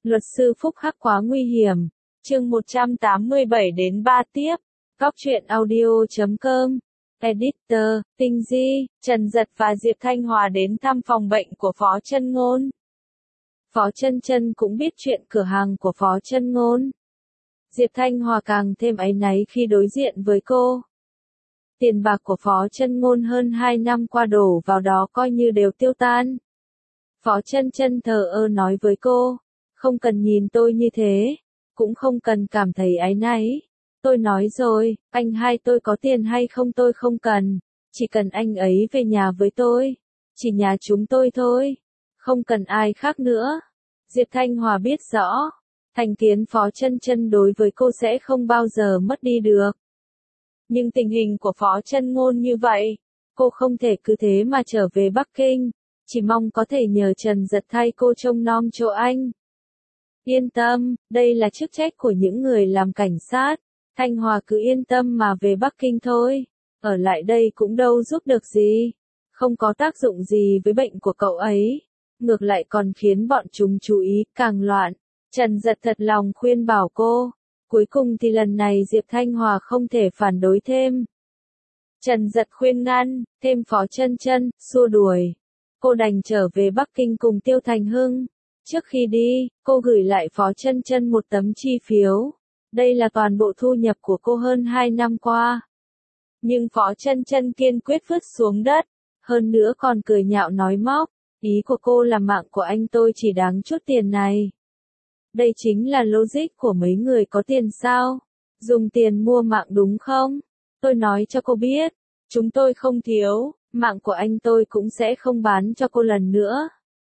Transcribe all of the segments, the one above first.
Luật sư Phúc Hắc quá nguy hiểm. Chương 187 đến 3 tiếp. Góc truyện audio.com. Editor, Tinh Di, Trần Dật và Diệp Thanh Hòa đến thăm phòng bệnh của Phó Chân Ngôn. Phó Chân Chân cũng biết chuyện cửa hàng của Phó Chân Ngôn. Diệp Thanh Hòa càng thêm áy náy khi đối diện với cô. Tiền bạc của Phó Chân Ngôn hơn 2 năm qua đổ vào đó coi như đều tiêu tan. Phó Chân Chân thờ ơ nói với cô, không cần nhìn tôi như thế, cũng không cần cảm thấy áy náy. Tôi nói rồi, anh hai tôi có tiền hay không tôi không cần, chỉ cần anh ấy về nhà với tôi, chỉ nhà chúng tôi thôi, không cần ai khác nữa. Diệp Thanh Hòa biết rõ, thành kiến Phó Chân Chân đối với cô sẽ không bao giờ mất đi được. Nhưng tình hình của Phó Chân Ngôn như vậy, cô không thể cứ thế mà trở về Bắc Kinh, chỉ mong có thể nhờ Trần Dật thay cô trông nom chỗ anh. Yên tâm, đây là chức trách của những người làm cảnh sát, Thanh Hòa cứ yên tâm mà về Bắc Kinh thôi, ở lại đây cũng đâu giúp được gì, không có tác dụng gì với bệnh của cậu ấy, ngược lại còn khiến bọn chúng chú ý càng loạn. Trần Dật thật lòng khuyên bảo cô, cuối cùng thì lần này Diệp Thanh Hòa không thể phản đối thêm. Trần Dật khuyên ngăn, thêm Phó Chân Chân, xua đuổi. Cô đành trở về Bắc Kinh cùng Tiêu Thành Hưng. Trước khi đi, cô gửi lại Phó Chân Chân một tấm chi phiếu. Đây là toàn bộ thu nhập của cô hơn 2 năm qua. Nhưng Phó Chân Chân kiên quyết vứt xuống đất, hơn nữa còn cười nhạo nói móc, ý của cô là mạng của anh tôi chỉ đáng chút tiền này. Đây chính là logic của mấy người có tiền sao? Dùng tiền mua mạng đúng không? Tôi nói cho cô biết, chúng tôi không thiếu, mạng của anh tôi cũng sẽ không bán cho cô lần nữa.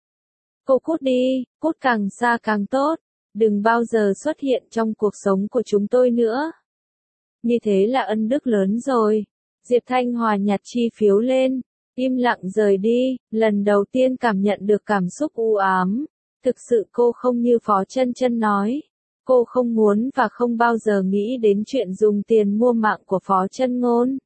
Cô cút đi, cút càng xa càng tốt, đừng bao giờ xuất hiện trong cuộc sống của chúng tôi nữa. Như thế là ân đức lớn rồi. Diệp Thanh Hòa nhặt chi phiếu lên, im lặng rời đi, lần đầu tiên cảm nhận được cảm xúc u ám. Thực sự cô không như Phó Chân Chân nói. Cô không muốn và không bao giờ nghĩ đến chuyện dùng tiền mua mạng của Phó Chân Ngôn.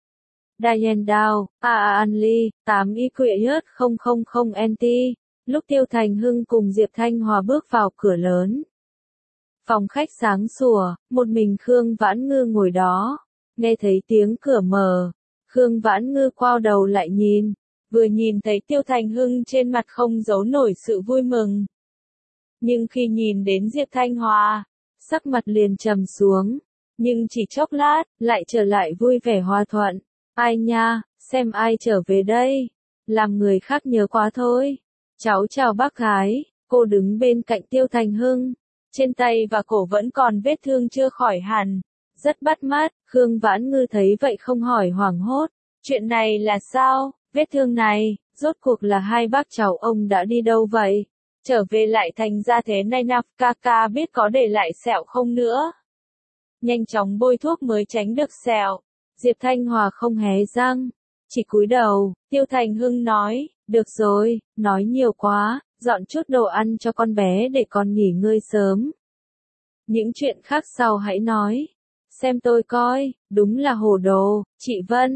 Diane Dow, Anli, 8 IQS 000 NT. Lúc Tiêu Thành Hưng cùng Diệp Thanh Hòa bước vào cửa lớn. Phòng khách sáng sủa, một mình Khương Vãn Ngư ngồi đó. Nghe thấy tiếng cửa mở, Khương Vãn Ngư quay đầu lại nhìn. Vừa nhìn thấy Tiêu Thành Hưng trên mặt không giấu nổi sự vui mừng. Nhưng khi nhìn đến Diệp Thanh Hòa, sắc mặt liền trầm xuống. Nhưng chỉ chốc lát, lại trở lại vui vẻ hòa thuận. Ai nha, xem ai trở về đây. Làm người khác nhớ quá thôi. Cháu chào bác gái, cô đứng bên cạnh Tiêu Thành Hưng. Trên tay và cổ vẫn còn vết thương chưa khỏi hẳn. Rất bắt mắt, Khương Vãn Ngư thấy vậy không hỏi hoảng hốt. Chuyện này là sao, vết thương này, rốt cuộc là hai bác cháu ông đã đi đâu vậy? Trở về lại thành ra thế này nào, ca biết có để lại sẹo không nữa? Nhanh chóng bôi thuốc mới tránh được sẹo. Diệp Thanh Hòa không hé răng, chỉ cúi đầu. Tiêu Thành Hưng nói, được rồi, nói nhiều quá, dọn chút đồ ăn cho con bé để con nghỉ ngơi sớm. Những chuyện khác sau hãy nói. Xem tôi coi, đúng là hồ đồ. Chị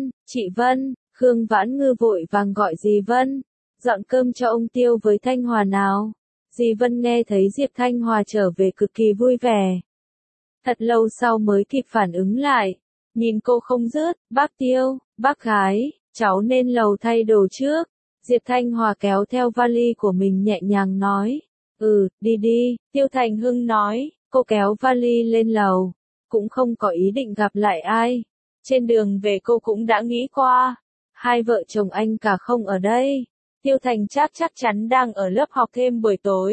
Vân, Khương Vãn Ngư vội vàng gọi dì Vân, dọn cơm cho ông Tiêu với Thanh Hòa nào. Dì Vân nghe thấy Diệp Thanh Hòa trở về cực kỳ vui vẻ. Thật lâu sau mới kịp phản ứng lại, nhìn cô không dứt, bác Tiêu, bác gái, cháu lên lầu thay đồ trước. Diệp Thanh Hòa kéo theo vali của mình nhẹ nhàng nói, đi đi, Tiêu Thành Hưng nói, cô kéo vali lên lầu, cũng không có ý định gặp lại ai. Trên đường về cô cũng đã nghĩ qua, hai vợ chồng anh cả không ở đây. Tiêu Thành chắc chắn đang ở lớp học thêm buổi tối.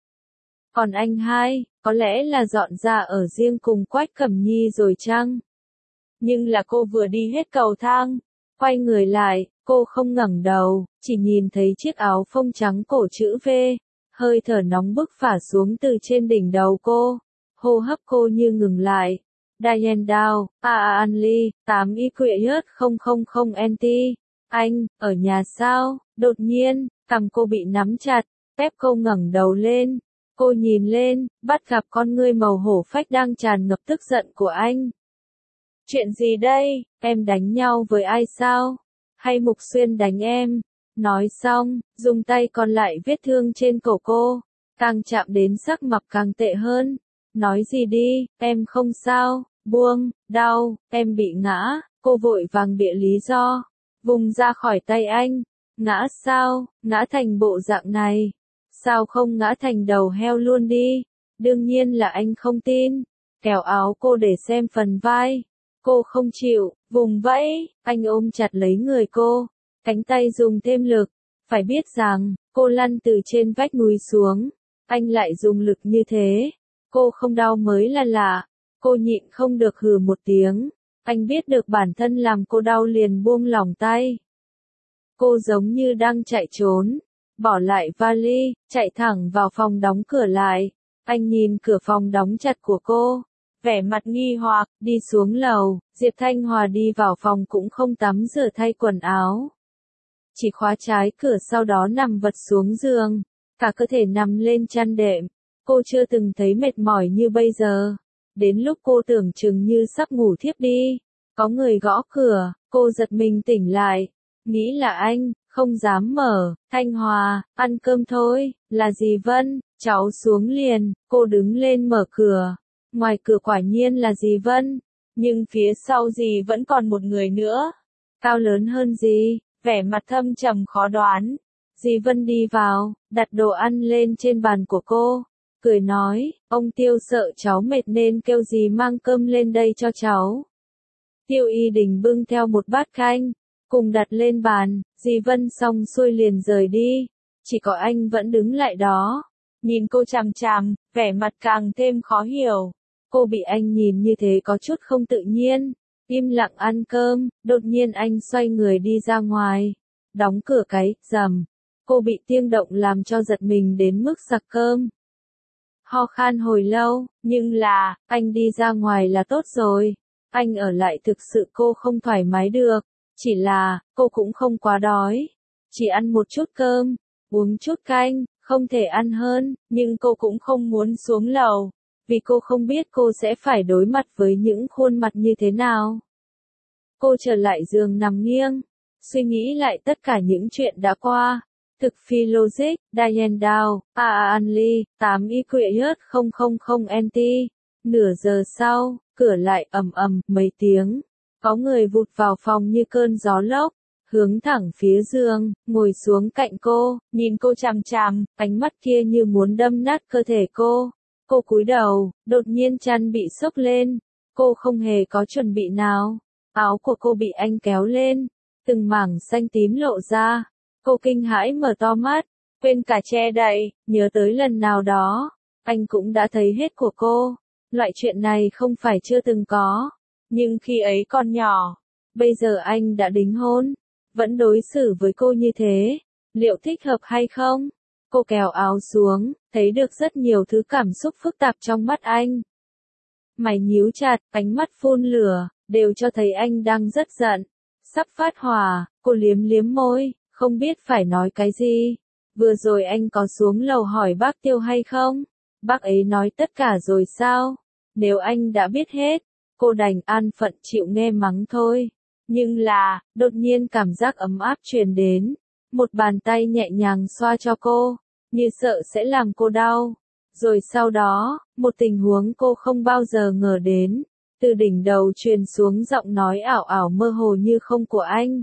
Còn anh hai, có lẽ là dọn ra ở riêng cùng Quách Cẩm Nhi rồi chăng? Nhưng là cô vừa đi hết cầu thang, quay người lại, cô không ngẩng đầu, chỉ nhìn thấy chiếc áo phông trắng cổ chữ V, hơi thở nóng bức phả xuống từ trên đỉnh đầu cô, hô hấp cô như ngừng lại. Diane Dow, Anli, 8 IQS 000 NT. Anh, ở nhà sao? Đột nhiên, cằm cô bị nắm chặt, ép cô ngẩng đầu lên. Cô nhìn lên, bắt gặp con ngươi màu hổ phách đang tràn ngập tức giận của anh. Chuyện gì đây, em đánh nhau với ai sao? Hay Mục Xuyên đánh em? Nói xong, dùng tay còn lại vết thương trên cổ cô, Càng chạm đến sắc mặt càng tệ hơn. Nói gì đi, em không sao, buông, đau, em bị ngã, cô vội vàng bịa lý do. Vùng ra khỏi tay anh. Ngã sao, ngã thành bộ dạng này. Sao không ngã thành đầu heo luôn đi. Đương nhiên là anh không tin. Kéo áo cô để xem phần vai. Cô không chịu, vùng vẫy, anh ôm chặt lấy người cô. Cánh tay dùng thêm lực. Phải biết rằng, cô lăn từ trên vách núi xuống. Anh lại dùng lực như thế. Cô không đau mới là lạ. Cô nhịn không được hừ một tiếng. Anh biết được bản thân làm cô đau liền buông lỏng tay. Cô giống như đang chạy trốn. Bỏ lại vali, chạy thẳng vào phòng đóng cửa lại. Anh nhìn cửa phòng đóng chặt của cô. Vẻ mặt nghi hoặc, đi xuống lầu. Diệp Thanh Hòa đi vào phòng cũng không tắm rửa thay quần áo. Chỉ khóa trái cửa sau đó nằm vật xuống giường. Cả cơ thể nằm lên chăn đệm. Cô chưa từng thấy mệt mỏi như bây giờ. Đến lúc cô tưởng chừng như sắp ngủ thiếp đi. Có người gõ cửa, cô giật mình tỉnh lại. Nghĩ là anh, không dám mở. Thanh Hòa, ăn cơm thôi, là dì Vân, cháu xuống liền. Cô đứng lên mở cửa. Ngoài cửa quả nhiên là dì Vân. Nhưng phía sau dì vẫn còn một người nữa. Cao lớn hơn dì, vẻ mặt thâm trầm khó đoán. Dì Vân đi vào, đặt đồ ăn lên trên bàn của cô. Cười nói, ông Tiêu sợ cháu mệt nên kêu dì mang cơm lên đây cho cháu. Tiêu Y Đình bưng theo một bát canh, cùng đặt lên bàn, dì Vân xong xuôi liền rời đi. Chỉ có anh vẫn đứng lại đó, nhìn cô chằm chằm, vẻ mặt càng thêm khó hiểu. Cô bị anh nhìn như thế có chút không tự nhiên, im lặng ăn cơm, đột nhiên anh xoay người đi ra ngoài, đóng cửa cái, rầm. Cô bị tiếng động làm cho giật mình đến mức sặc cơm. Ho khan hồi lâu, nhưng là, anh đi ra ngoài là tốt rồi. Anh ở lại thực sự cô không thoải mái được. Chỉ là, cô cũng không quá đói. Chỉ ăn một chút cơm, uống chút canh, không thể ăn hơn, nhưng cô cũng không muốn xuống lầu. Vì cô không biết cô sẽ phải đối mặt với những khuôn mặt như thế nào. Cô trở lại giường nằm nghiêng, suy nghĩ lại tất cả những chuyện đã qua. Thực phi logic, Diane Dow, Anli, 8 Iquiet 000 NT. Nửa giờ sau, cửa lại ầm ầm mấy tiếng. Có người vụt vào phòng như cơn gió lốc, hướng thẳng phía giường, ngồi xuống cạnh cô, nhìn cô chằm chằm, ánh mắt kia như muốn đâm nát cơ thể cô. Cô cúi đầu, đột nhiên chăn bị xốc lên. Cô không hề có chuẩn bị nào. Áo của cô bị anh kéo lên, từng mảng xanh tím lộ ra. Cô kinh hãi mở to mắt, quên cả che đậy, nhớ tới lần nào đó, anh cũng đã thấy hết của cô. Loại chuyện này không phải chưa từng có, nhưng khi ấy còn nhỏ, bây giờ anh đã đính hôn, vẫn đối xử với cô như thế, liệu thích hợp hay không? Cô kéo áo xuống, thấy được rất nhiều thứ cảm xúc phức tạp trong mắt anh. Mày nhíu chặt, ánh mắt phun lửa, đều cho thấy anh đang rất giận, sắp phát hỏa. Cô liếm liếm môi, không biết phải nói cái gì. Vừa rồi anh có xuống lầu hỏi bác Tiêu hay không? Bác ấy nói tất cả rồi sao? Nếu anh đã biết hết, cô đành an phận chịu nghe mắng thôi. Nhưng là, đột nhiên cảm giác ấm áp truyền đến. Một bàn tay nhẹ nhàng xoa cho cô, như sợ sẽ làm cô đau. Rồi sau đó, một tình huống cô không bao giờ ngờ đến. Từ đỉnh đầu truyền xuống giọng nói ảo ảo mơ hồ như không của anh.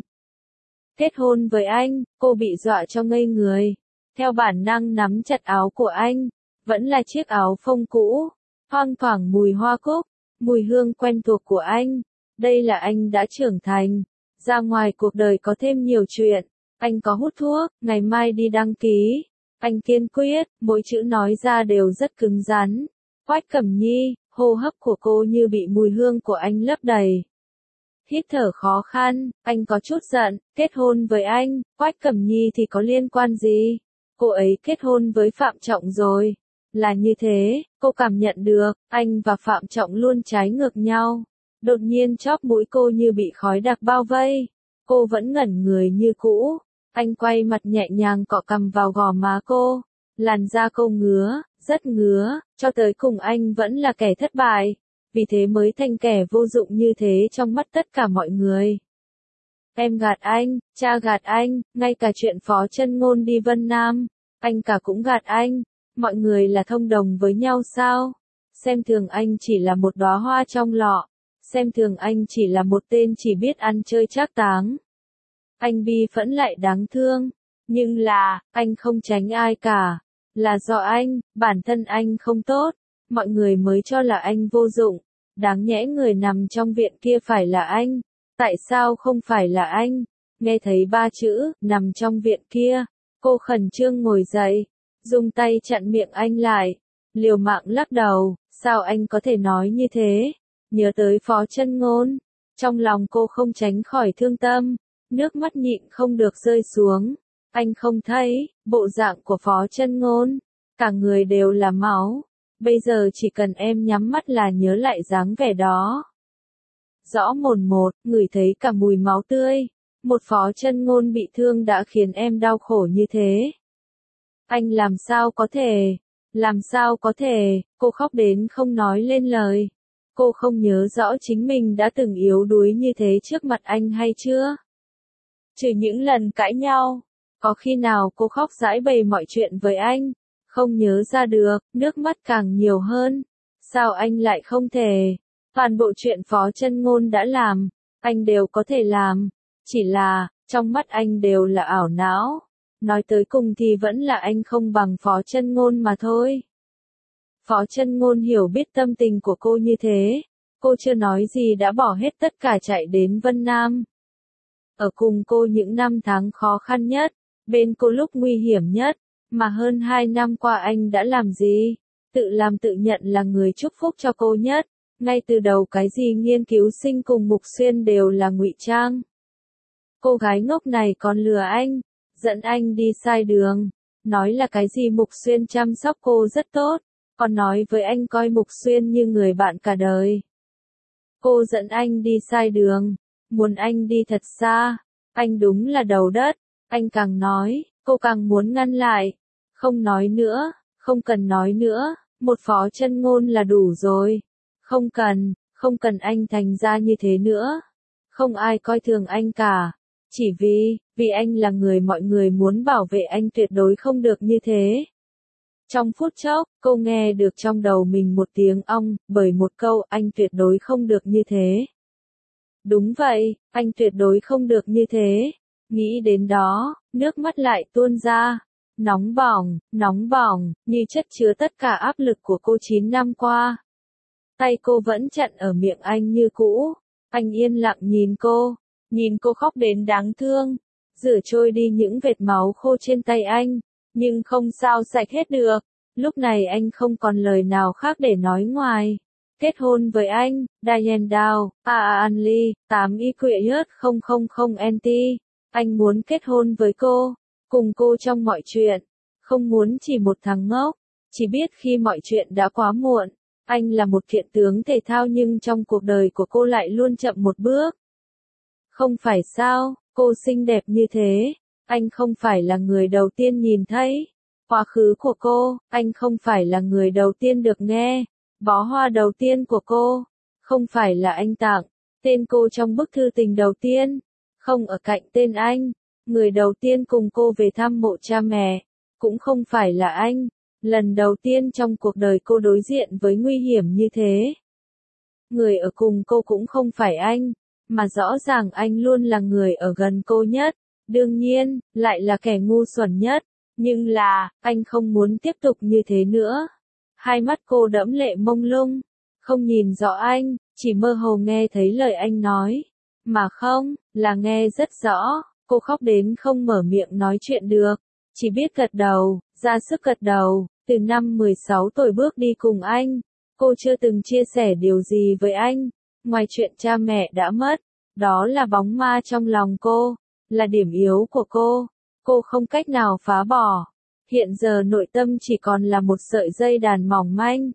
Kết hôn với anh, cô bị dọa cho ngây người. Theo bản năng nắm chặt áo của anh, vẫn là chiếc áo phông cũ, thoang thoảng mùi hoa cúc, mùi hương quen thuộc của anh. Đây là anh đã trưởng thành, ra ngoài cuộc đời có thêm nhiều chuyện. Anh có hút thuốc, ngày mai đi đăng ký. Anh kiên quyết, mỗi chữ nói ra đều rất cứng rắn. Quách Cẩm Nhi, hô hấp của cô như bị mùi hương của anh lấp đầy. Hít thở khó khăn, anh có chút giận, kết hôn với anh, Quách Cẩm Nhi thì có liên quan gì? Cô ấy kết hôn với Phạm Trọng rồi. Là như thế, cô cảm nhận được, anh và Phạm Trọng luôn trái ngược nhau. Đột nhiên chóp mũi cô như bị khói đặc bao vây. Cô vẫn ngẩn người như cũ. Anh quay mặt nhẹ nhàng cọ cằm vào gò má cô. Làn da cô ngứa, rất ngứa, cho tới cùng anh vẫn là kẻ thất bại. Vì thế mới thành kẻ vô dụng như thế trong mắt tất cả mọi người. Em gạt anh, cha gạt anh, ngay cả chuyện Phó Chân Ngôn đi Vân Nam, anh cả cũng gạt anh. Mọi người là thông đồng với nhau sao? Xem thường anh chỉ là một đóa hoa trong lọ. Xem thường anh chỉ là một tên chỉ biết ăn chơi trác táng. Anh bi phẫn lại đáng thương. Nhưng là, anh không tránh ai cả. Là do anh, bản thân anh không tốt. Mọi người mới cho là anh vô dụng. Đáng nhẽ người nằm trong viện kia phải là anh. Tại sao không phải là anh? Nghe thấy 3 chữ, nằm trong viện kia. Cô khẩn trương ngồi dậy. Dùng tay chặn miệng anh lại. Liều mạng lắc đầu. Sao anh có thể nói như thế? Nhớ tới Phó Chân Ngôn. Trong lòng cô không tránh khỏi thương tâm. Nước mắt nhịn không được rơi xuống. Anh không thấy, bộ dạng của Phó Chân Ngôn. Cả người đều là máu. Bây giờ chỉ cần em nhắm mắt là nhớ lại dáng vẻ đó. Rõ mồn một, ngửi thấy cả mùi máu tươi. Một Phó Chân Ngôn bị thương đã khiến em đau khổ như thế. Anh làm sao có thể? Làm sao có thể? Cô khóc đến không nói lên lời. Cô không nhớ rõ chính mình đã từng yếu đuối như thế trước mặt anh hay chưa? Trừ những lần cãi nhau, có khi nào cô khóc giãi bày mọi chuyện với anh? Không nhớ ra được, nước mắt càng nhiều hơn. Sao anh lại không thể? Toàn bộ chuyện Phó Chân Ngôn đã làm, anh đều có thể làm. Chỉ là, trong mắt anh đều là ảo não. Nói tới cùng thì vẫn là anh không bằng Phó Chân Ngôn mà thôi. Phó Chân Ngôn hiểu biết tâm tình của cô như thế. Cô chưa nói gì đã bỏ hết tất cả chạy đến Vân Nam. Ở cùng cô những năm tháng khó khăn nhất, bên cô lúc nguy hiểm nhất, mà hơn 2 năm qua anh đã làm gì? Tự làm tự nhận là người chúc phúc cho cô nhất. Ngay từ đầu cái gì nghiên cứu sinh cùng Mục Xuyên đều là ngụy trang. Cô gái ngốc này còn lừa anh, dẫn anh đi sai đường, nói là cái gì Mục Xuyên chăm sóc cô rất tốt, còn nói với anh coi Mục Xuyên như người bạn cả đời. Cô dẫn anh đi sai đường, muốn anh đi thật xa, anh đúng là đầu đất, anh càng nói, cô càng muốn ngăn lại. Không nói nữa, không cần nói nữa, một Phó Chân Ngôn là đủ rồi. Không cần anh thành ra như thế nữa. Không ai coi thường anh cả. Chỉ vì anh là người mọi người muốn bảo vệ anh tuyệt đối không được như thế. Trong phút chốc, cô nghe được trong đầu mình một tiếng ong, bởi một câu anh tuyệt đối không được như thế. Đúng vậy, anh tuyệt đối không được như thế. Nghĩ đến đó, nước mắt lại tuôn ra. Nóng bỏng, như chất chứa tất cả áp lực của cô 9 năm qua. Tay cô vẫn chặn ở miệng anh như cũ. Anh yên lặng nhìn cô khóc đến đáng thương. Rửa trôi đi những vệt máu khô trên tay anh, nhưng không sao sạch hết được. Lúc này anh không còn lời nào khác để nói ngoài. Kết hôn với anh, Diane Dow, Anli, 8 IQS 000 NT. Anh muốn kết hôn với cô, cùng cô trong mọi chuyện. Không muốn chỉ một thằng ngốc, chỉ biết khi mọi chuyện đã quá muộn. Anh là một kiện tướng thể thao nhưng trong cuộc đời của cô lại luôn chậm một bước. Không phải sao, cô xinh đẹp như thế. Anh không phải là người đầu tiên nhìn thấy. Quá khứ của cô, anh không phải là người đầu tiên được nghe. Bó hoa đầu tiên của cô, không phải là anh tặng. Tên cô trong bức thư tình đầu tiên, không ở cạnh tên anh. Người đầu tiên cùng cô về thăm mộ cha mẹ, cũng không phải là anh. Lần đầu tiên trong cuộc đời cô đối diện với nguy hiểm như thế. Người ở cùng cô cũng không phải anh, mà rõ ràng anh luôn là người ở gần cô nhất. Đương nhiên, lại là kẻ ngu xuẩn nhất. Nhưng là, anh không muốn tiếp tục như thế nữa. Hai mắt cô đẫm lệ mông lung, không nhìn rõ anh, chỉ mơ hồ nghe thấy lời anh nói. Mà không, là nghe rất rõ, cô khóc đến không mở miệng nói chuyện được. Chỉ biết gật đầu, ra sức gật đầu. Từ năm 16 tuổi bước đi cùng anh, cô chưa từng chia sẻ điều gì với anh, ngoài chuyện cha mẹ đã mất. Đó là bóng ma trong lòng cô, là điểm yếu của cô không cách nào phá bỏ. Hiện giờ nội tâm chỉ còn là một sợi dây đàn mỏng manh.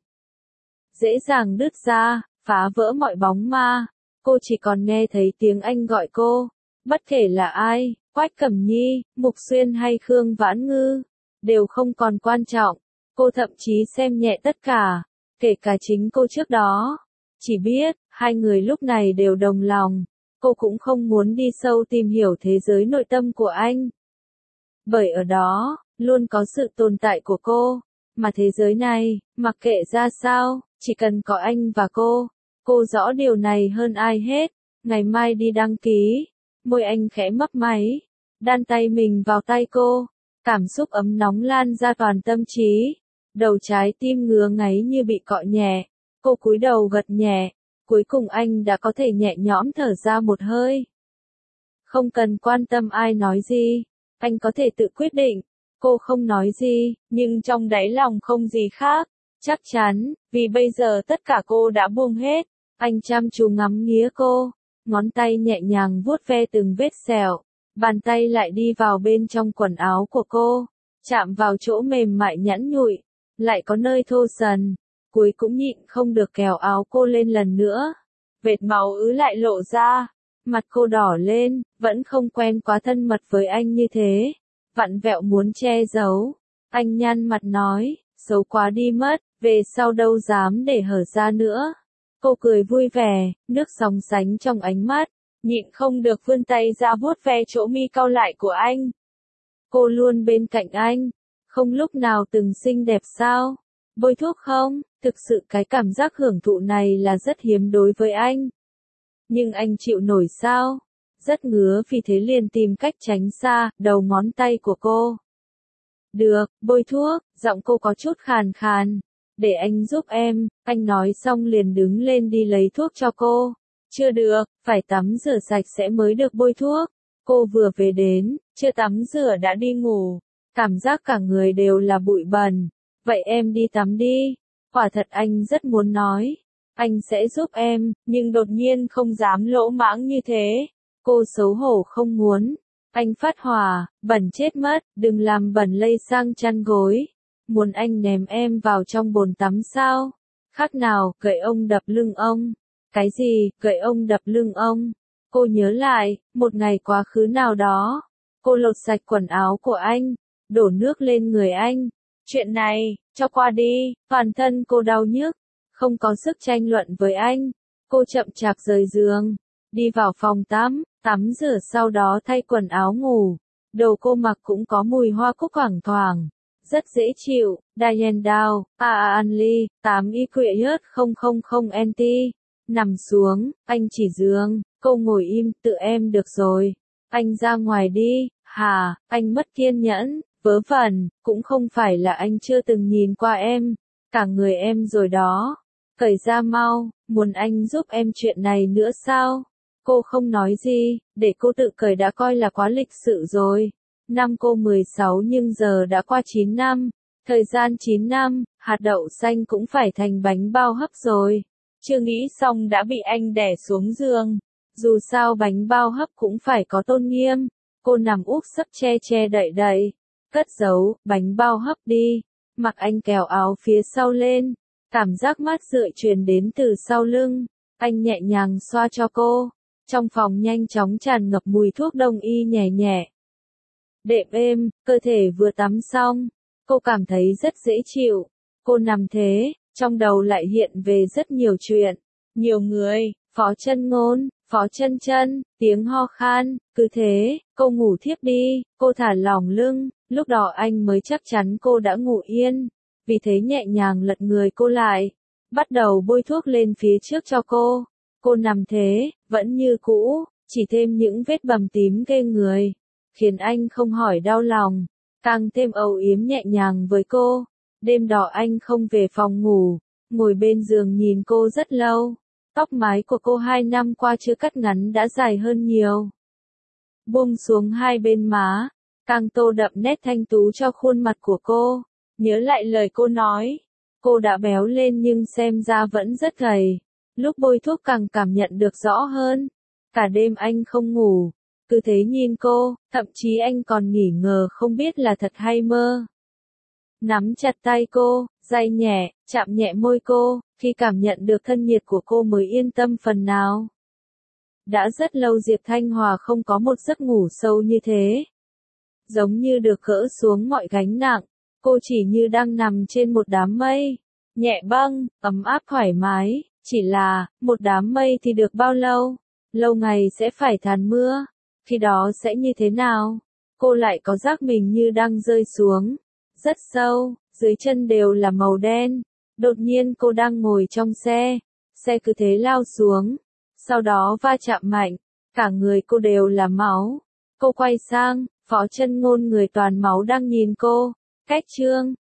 Dễ dàng đứt ra, phá vỡ mọi bóng ma. Cô chỉ còn nghe thấy tiếng anh gọi cô. Bất kể là ai, Quách Cẩm Nhi, Mục Xuyên hay Khương Vãn Ngư, đều không còn quan trọng. Cô thậm chí xem nhẹ tất cả, kể cả chính cô trước đó. Chỉ biết, hai người lúc này đều đồng lòng. Cô cũng không muốn đi sâu tìm hiểu thế giới nội tâm của anh. Bởi ở đó, luôn có sự tồn tại của cô, Mà thế giới này, mặc kệ ra sao, chỉ cần có anh và cô rõ điều này hơn ai hết. Ngày mai đi đăng ký. Môi anh khẽ mấp máy, đan tay mình vào tay cô. Cảm xúc ấm nóng lan ra toàn tâm trí. Đầu trái tim ngứa ngáy như bị cọ nhẹ. Cô cúi đầu gật nhẹ. Cuối cùng anh đã có thể nhẹ nhõm thở ra một hơi. Không cần quan tâm ai nói gì. Anh có thể tự quyết định. Cô không nói gì, nhưng trong đáy lòng không gì khác. Chắc chắn, vì bây giờ tất cả cô đã buông hết. Anh chăm chú ngắm nghía cô. Ngón tay nhẹ nhàng vuốt ve từng vết sẹo. Bàn tay lại đi vào bên trong quần áo của cô. Chạm vào chỗ mềm mại nhẵn nhụi. Lại có nơi thô sần. Cuối cũng nhịn không được kéo áo cô lên lần nữa. Vệt máu ứ lại lộ ra. Mặt cô đỏ lên, vẫn không quen quá thân mật với anh như thế. Vặn vẹo muốn che giấu. Anh nhăn mặt nói, xấu quá đi mất, về sau đâu dám để hở ra nữa. Cô cười vui vẻ, nước sóng sánh trong ánh mắt, nhịn không được vươn tay ra vuốt ve chỗ mi cau lại của anh. Cô luôn bên cạnh anh, không lúc nào từng xinh đẹp sao? Bôi thuốc không? Thực sự cái cảm giác hưởng thụ này là rất hiếm đối với anh. Nhưng anh chịu nổi sao? Rất ngứa vì thế liền tìm cách tránh xa, đầu ngón tay của cô. Được, bôi thuốc, giọng cô có chút khàn khàn. Để anh giúp em, anh nói xong liền đứng lên đi lấy thuốc cho cô. Chưa được, phải tắm rửa sạch sẽ mới được bôi thuốc. Cô vừa về đến, chưa tắm rửa đã đi ngủ. Cảm giác cả người đều là bụi bẩn. Vậy em đi tắm đi. Quả thật anh rất muốn nói. Anh sẽ giúp em, nhưng đột nhiên không dám lỗ mãng như thế. Cô xấu hổ không muốn. Anh phát hỏa, bẩn chết mất, đừng làm bẩn lây sang chăn gối. Muốn anh ném em vào trong bồn tắm sao? Khác nào, gậy ông đập lưng ông. Cái gì, gậy ông đập lưng ông? Cô nhớ lại, một ngày quá khứ nào đó. Cô lột sạch quần áo của anh, đổ nước lên người anh. Chuyện này, cho qua đi, toàn thân cô đau nhức. Không có sức tranh luận với anh. Cô chậm chạp rời giường, đi vào phòng tắm rửa sau đó thay quần áo ngủ. Đồ cô mặc cũng có mùi hoa cúc thoảng thoảng. Rất dễ chịu. Diane Dow, Anli, 8 Equiet 000 NT. Nằm xuống, anh chỉ giường, cô ngồi im, tự em được rồi. Anh ra ngoài đi, hả, anh mất kiên nhẫn, vớ vẩn, cũng không phải là anh chưa từng nhìn qua em. Cả người em rồi đó. Cởi ra mau, muốn anh giúp em chuyện này nữa sao? Cô không nói gì, để cô tự cởi đã coi là quá lịch sự rồi. Năm cô 16 nhưng giờ đã qua 9 năm. Thời gian 9 năm, hạt đậu xanh cũng phải thành bánh bao hấp rồi. Chưa nghĩ xong đã bị anh đè xuống giường. Dù sao bánh bao hấp cũng phải có tôn nghiêm. Cô nằm úp sấp che đậy. Cất giấu, bánh bao hấp đi. Mặc anh kéo áo phía sau lên. Cảm giác mát rượi truyền đến từ sau lưng. Anh nhẹ nhàng xoa cho cô. Trong phòng nhanh chóng tràn ngập mùi thuốc đông y nhẹ nhẹ. Đệm êm, cơ thể vừa tắm xong. Cô cảm thấy rất dễ chịu. Cô nằm thế, trong đầu lại hiện về rất nhiều chuyện. Nhiều người, Phó Chân Ngôn, Phó Chân Chân, tiếng ho khan. Cứ thế, cô ngủ thiếp đi. Cô thả lỏng lưng. Lúc đó anh mới chắc chắn cô đã ngủ yên. Vì thế nhẹ nhàng lật người cô lại. Bắt đầu bôi thuốc lên phía trước cho cô. Cô nằm thế, vẫn như cũ, chỉ thêm những vết bầm tím ghê người. Khiến anh không hỏi đau lòng. Càng thêm âu yếm nhẹ nhàng với cô. Đêm đó anh không về phòng ngủ. Ngồi bên giường nhìn cô rất lâu. Tóc mái của cô 2 năm qua chưa cắt ngắn đã dài hơn nhiều. Buông xuống hai bên má. Càng tô đậm nét thanh tú cho khuôn mặt của cô. Nhớ lại lời cô nói. Cô đã béo lên nhưng xem ra vẫn rất gầy. Lúc bôi thuốc càng cảm nhận được rõ hơn. Cả đêm anh không ngủ. Cứ thế nhìn cô, thậm chí anh còn nghỉ ngờ không biết là thật hay mơ. Nắm chặt tay cô, day nhẹ, chạm nhẹ môi cô, khi cảm nhận được thân nhiệt của cô mới yên tâm phần nào. Đã rất lâu Diệp Thanh Hòa không có một giấc ngủ sâu như thế. Giống như được gỡ xuống mọi gánh nặng, cô chỉ như đang nằm trên một đám mây. Nhẹ bâng, ấm áp thoải mái, chỉ là, một đám mây thì được bao lâu? Lâu ngày sẽ phải tàn mưa. Khi đó sẽ như thế nào? Cô lại có giác mình như đang rơi xuống. Rất sâu, dưới chân đều là màu đen. Đột nhiên cô đang ngồi trong xe, xe cứ thế lao xuống, sau đó va chạm mạnh, cả người cô đều là máu. Cô quay sang, Phó Chân Ngôn người toàn máu đang nhìn cô. Cách chương